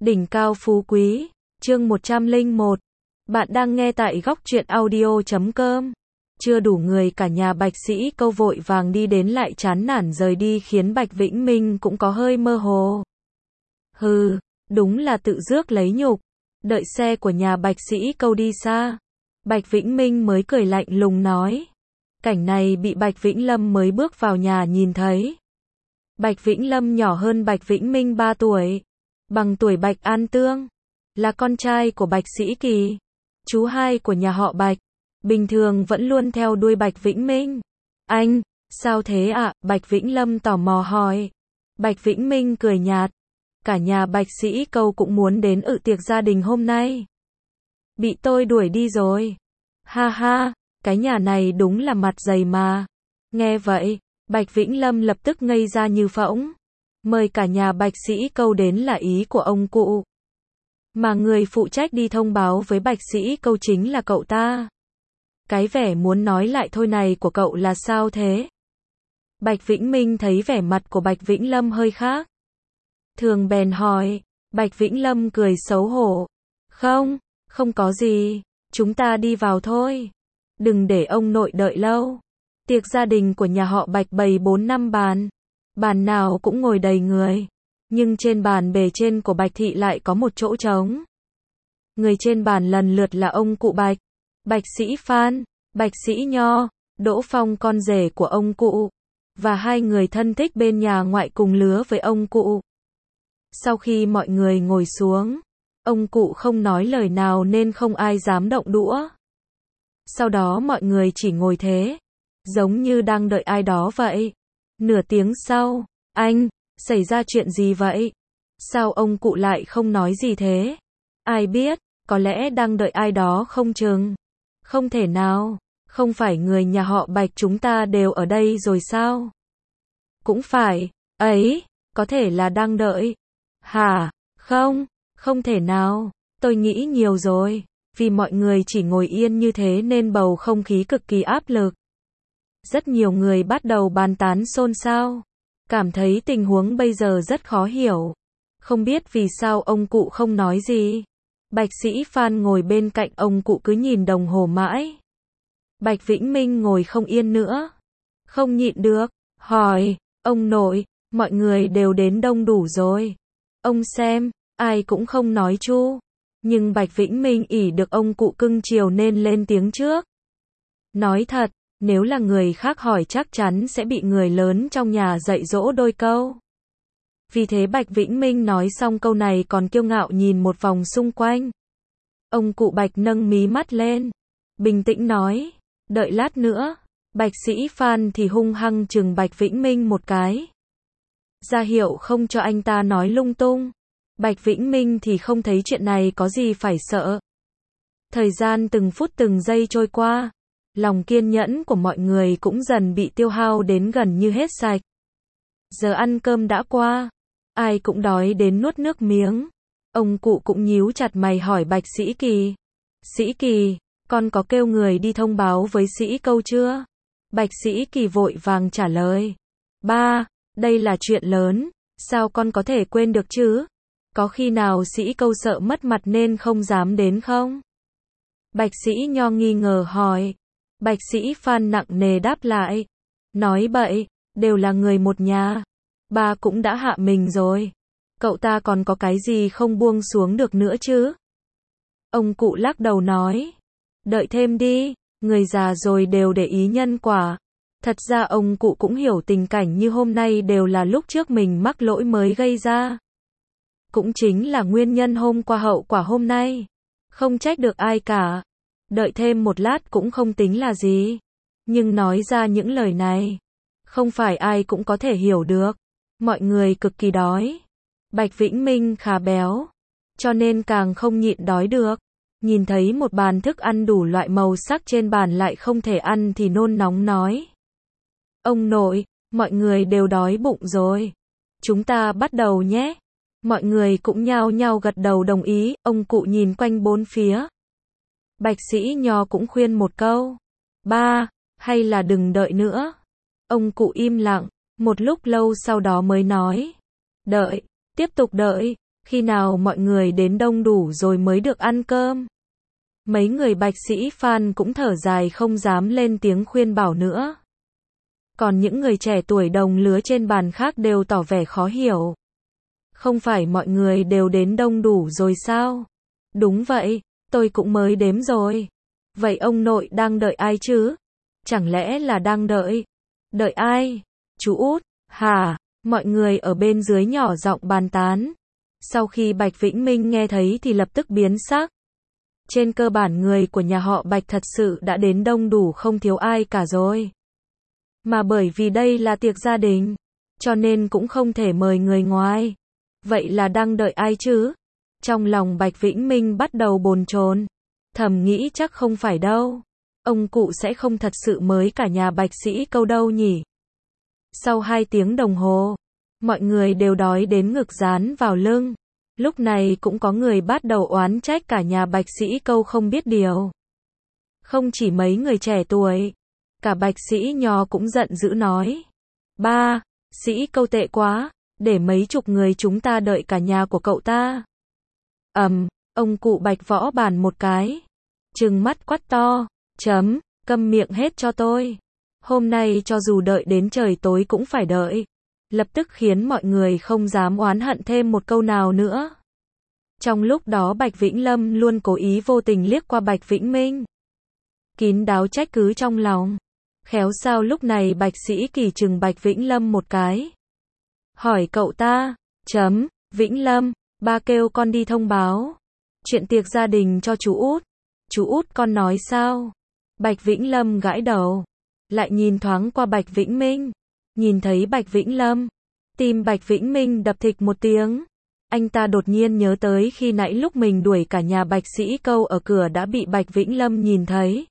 Đỉnh cao phú quý, chương 101. Bạn đang nghe tại góc truyện audio.com. Chưa đủ người, cả nhà Bạch Sĩ Câu vội vàng đi đến lại chán nản rời đi khiến Bạch Vĩnh Minh cũng có hơi mơ hồ. Hừ, đúng là tự rước lấy nhục. Đợi xe của nhà Bạch Sĩ Câu đi xa, Bạch Vĩnh Minh mới cười lạnh lùng nói. Cảnh này bị Bạch Vĩnh Lâm mới bước vào nhà nhìn thấy. Bạch Vĩnh Lâm nhỏ hơn Bạch Vĩnh Minh 3 tuổi, bằng tuổi Bạch An Tương, là con trai của Bạch Sĩ Kỳ, chú hai của nhà họ Bạch, bình thường vẫn luôn theo đuôi Bạch Vĩnh Minh. Anh, sao thế ạ? Bạch Vĩnh Lâm tò mò hỏi. Bạch Vĩnh Minh cười nhạt. Cả nhà Bạch Sĩ Câu cũng muốn đến tiệc gia đình hôm nay. Bị tôi đuổi đi rồi. Ha ha, cái nhà này đúng là mặt dày mà. Nghe vậy, Bạch Vĩnh Lâm lập tức ngây ra như phỗng. Mời cả nhà Bạch Sĩ Câu đến là ý của ông cụ. Mà người phụ trách đi thông báo với Bạch Sĩ Câu chính là cậu ta. Cái vẻ muốn nói lại thôi này của cậu là sao thế? Bạch Vĩnh Minh thấy vẻ mặt của Bạch Vĩnh Lâm hơi khác thường bèn hỏi. Bạch Vĩnh Lâm cười xấu hổ. Không có gì, chúng ta đi vào thôi. Đừng để ông nội đợi lâu. Tiệc gia đình của nhà họ Bạch bày 4-5 bàn. Bàn nào cũng ngồi đầy người. Nhưng trên bàn bề trên của Bạch Thị lại có một chỗ trống. Người trên bàn lần lượt là ông cụ Bạch, Bạch Sĩ Phan, Bạch Sĩ Nho, Đỗ Phong con rể của ông cụ, và hai người thân thích bên nhà ngoại cùng lứa với ông cụ. Sau khi mọi người ngồi xuống, ông cụ không nói lời nào nên không ai dám động đũa. Sau đó mọi người chỉ ngồi thế, giống như đang đợi ai đó vậy. Nửa tiếng sau, anh, xảy ra chuyện gì vậy? Sao ông cụ lại không nói gì thế? Ai biết, có lẽ đang đợi ai đó không chừng. Không thể nào, không phải người nhà họ Bạch chúng ta đều ở đây rồi sao? Cũng phải, ấy, có thể là đang đợi. Hả? Không thể nào, tôi nghĩ nhiều rồi. Vì mọi người chỉ ngồi yên như thế nên bầu không khí cực kỳ áp lực. Rất nhiều người bắt đầu bàn tán xôn xao. Cảm thấy tình huống bây giờ rất khó hiểu. Không biết vì sao ông cụ không nói gì. Bạch Sĩ Phan ngồi bên cạnh ông cụ cứ nhìn đồng hồ mãi. Bạch Vĩnh Minh ngồi không yên nữa. Không nhịn được, hỏi, ông nội, mọi người đều đến đông đủ rồi. Ông xem, ai cũng không nói chu. Nhưng Bạch Vĩnh Minh ỷ được ông cụ cưng chiều nên lên tiếng trước. Nói thật, nếu là người khác hỏi chắc chắn sẽ bị người lớn trong nhà dạy dỗ đôi câu. Vì thế Bạch Vĩnh Minh nói xong câu này còn kiêu ngạo nhìn một vòng xung quanh. Ông cụ Bạch nâng mí mắt lên, bình tĩnh nói, đợi lát nữa. Bạch Sĩ Phan thì hung hăng chừng Bạch Vĩnh Minh một cái, ra hiệu không cho anh ta nói lung tung. Bạch Vĩnh Minh thì không thấy chuyện này có gì phải sợ. Thời gian từng phút từng giây trôi qua, lòng kiên nhẫn của mọi người cũng dần bị tiêu hao đến gần như hết sạch. Giờ ăn cơm đã qua, ai cũng đói đến nuốt nước miếng. Ông cụ cũng nhíu chặt mày hỏi Bạch Sĩ Kỳ. Sĩ Kỳ, con có kêu người đi thông báo với Sĩ Câu chưa? Bạch Sĩ Kỳ vội vàng trả lời. Ba, đây là chuyện lớn, sao con có thể quên được chứ? Có khi nào Sĩ Câu sợ mất mặt nên không dám đến không? Bạch Sĩ Nho nghi ngờ hỏi. Bạch Sĩ Phan nặng nề đáp lại. Nói bậy, đều là người một nhà. Ba cũng đã hạ mình rồi. Cậu ta còn có cái gì không buông xuống được nữa chứ? Ông cụ lắc đầu nói. Đợi thêm đi, người già rồi đều để ý nhân quả. Thật ra ông cụ cũng hiểu tình cảnh như hôm nay đều là lúc trước mình mắc lỗi mới gây ra. Cũng chính là nguyên nhân hôm qua hậu quả hôm nay. Không trách được ai cả. Đợi thêm một lát cũng không tính là gì. Nhưng nói ra những lời này, không phải ai cũng có thể hiểu được. Mọi người cực kỳ đói. Bạch Vĩnh Minh khá béo, cho nên càng không nhịn đói được. Nhìn thấy một bàn thức ăn đủ loại màu sắc trên bàn lại không thể ăn thì nôn nóng nói. Ông nội, mọi người đều đói bụng rồi. Chúng ta bắt đầu nhé. Mọi người cũng nhao nhao gật đầu đồng ý. Ông cụ nhìn quanh bốn phía. Bạch Sĩ Nho cũng khuyên một câu. Ba, hay là đừng đợi nữa. Ông cụ im lặng, một lúc lâu sau đó mới nói. Đợi, tiếp tục đợi. Khi nào mọi người đến đông đủ rồi mới được ăn cơm? Mấy người Bạch Sĩ Phan cũng thở dài không dám lên tiếng khuyên bảo nữa. Còn những người trẻ tuổi đồng lứa trên bàn khác đều tỏ vẻ khó hiểu. Không phải mọi người đều đến đông đủ rồi sao? Đúng vậy, tôi cũng mới đếm rồi. Vậy ông nội đang đợi ai chứ? Chẳng lẽ là đang đợi? Đợi ai? Chú Út, hả? Mọi người ở bên dưới nhỏ giọng bàn tán. Sau khi Bạch Vĩnh Minh nghe thấy thì lập tức biến sắc. Trên cơ bản người của nhà họ Bạch thật sự đã đến đông đủ không thiếu ai cả rồi. Mà bởi vì đây là tiệc gia đình, cho nên cũng không thể mời người ngoài. Vậy là đang đợi ai chứ? Trong lòng Bạch Vĩnh Minh bắt đầu bồn chồn, thầm nghĩ chắc không phải đâu. Ông cụ sẽ không thật sự mời cả nhà Bạch Sĩ Câu đâu nhỉ? Sau 2 tiếng đồng hồ, mọi người đều đói đến ngực dán vào lưng. Lúc này cũng có người bắt đầu oán trách cả nhà Bạch Sĩ Câu không biết điều. Không chỉ mấy người trẻ tuổi, cả Bạch Sĩ Nho cũng giận dữ nói. Ba, Sĩ Câu tệ quá, để mấy chục người chúng ta đợi cả nhà của cậu ta. Ông cụ Bạch võ bàn một cái, trừng mắt quát to, câm miệng hết cho tôi. Hôm nay cho dù đợi đến trời tối cũng phải đợi. Lập tức khiến mọi người không dám oán hận thêm một câu nào nữa. Trong lúc đó Bạch Vĩnh Lâm luôn cố ý vô tình liếc qua Bạch Vĩnh Minh. Kín đáo trách cứ trong lòng. Khéo sao lúc này Bạch Sĩ Kỳ trừng Bạch Vĩnh Lâm một cái. Hỏi cậu ta, Vĩnh Lâm, ba kêu con đi thông báo chuyện tiệc gia đình cho chú Út. Chú Út con nói sao? Bạch Vĩnh Lâm gãi đầu. Lại nhìn thoáng qua Bạch Vĩnh Minh. Nhìn thấy Bạch Vĩnh Lâm, tim Bạch Vĩnh Minh đập thịch một tiếng. Anh ta đột nhiên nhớ tới khi nãy lúc mình đuổi cả nhà Bạch Sĩ Câu ở cửa đã bị Bạch Vĩnh Lâm nhìn thấy.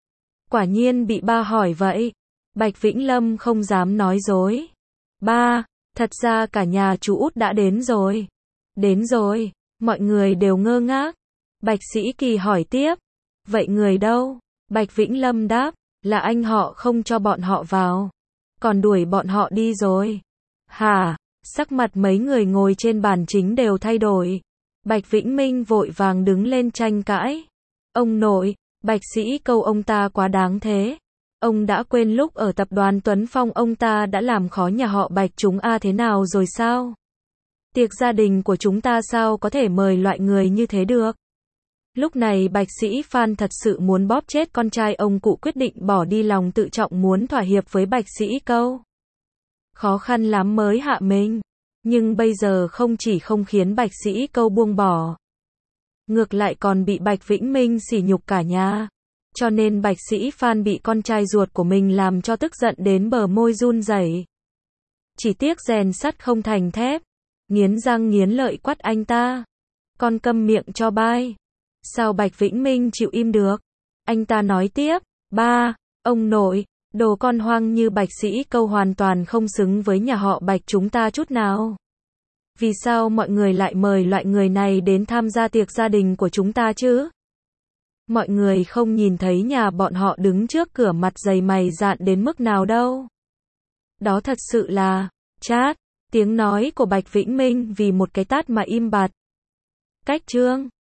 Quả nhiên bị ba hỏi vậy. Bạch Vĩnh Lâm không dám nói dối. Ba, thật ra cả nhà chú Út đã đến rồi. Đến rồi, mọi người đều ngơ ngác. Bạch Sĩ Kỳ hỏi tiếp. Vậy người đâu? Bạch Vĩnh Lâm đáp, là anh họ không cho bọn họ vào. Còn đuổi bọn họ đi rồi. Hả? Sắc mặt mấy người ngồi trên bàn chính đều thay đổi. Bạch Vĩnh Minh vội vàng đứng lên tranh cãi. Ông nội, Bạch Sĩ Câu ông ta quá đáng thế. Ông đã quên lúc ở tập đoàn Tuấn Phong ông ta đã làm khó nhà họ Bạch chúng thế nào rồi sao? Tiệc gia đình của chúng ta sao có thể mời loại người như thế được? Lúc này Bạch Sĩ Phan thật sự muốn bóp chết con trai ông cụ, quyết định bỏ đi lòng tự trọng muốn thỏa hiệp với Bạch Sĩ Câu. Khó khăn lắm mới hạ mình. Nhưng bây giờ không chỉ không khiến Bạch Sĩ Câu buông bỏ, ngược lại còn bị Bạch Vĩnh Minh sỉ nhục cả nhà. Cho nên Bạch Sĩ Phan bị con trai ruột của mình làm cho tức giận đến bờ môi run rẩy. Chỉ tiếc rèn sắt không thành thép, nghiến răng nghiến lợi quát anh ta. Con câm miệng cho bai. Sao Bạch Vĩnh Minh chịu im được? Anh ta nói tiếp, ba, ông nội, đồ con hoang như Bạch Sĩ Câu hoàn toàn không xứng với nhà họ Bạch chúng ta chút nào. Vì sao mọi người lại mời loại người này đến tham gia tiệc gia đình của chúng ta chứ? Mọi người không nhìn thấy nhà bọn họ đứng trước cửa mặt dày mày dạn đến mức nào đâu. Đó thật sự là, chát, tiếng nói của Bạch Vĩnh Minh vì một cái tát mà im bặt. Cách chương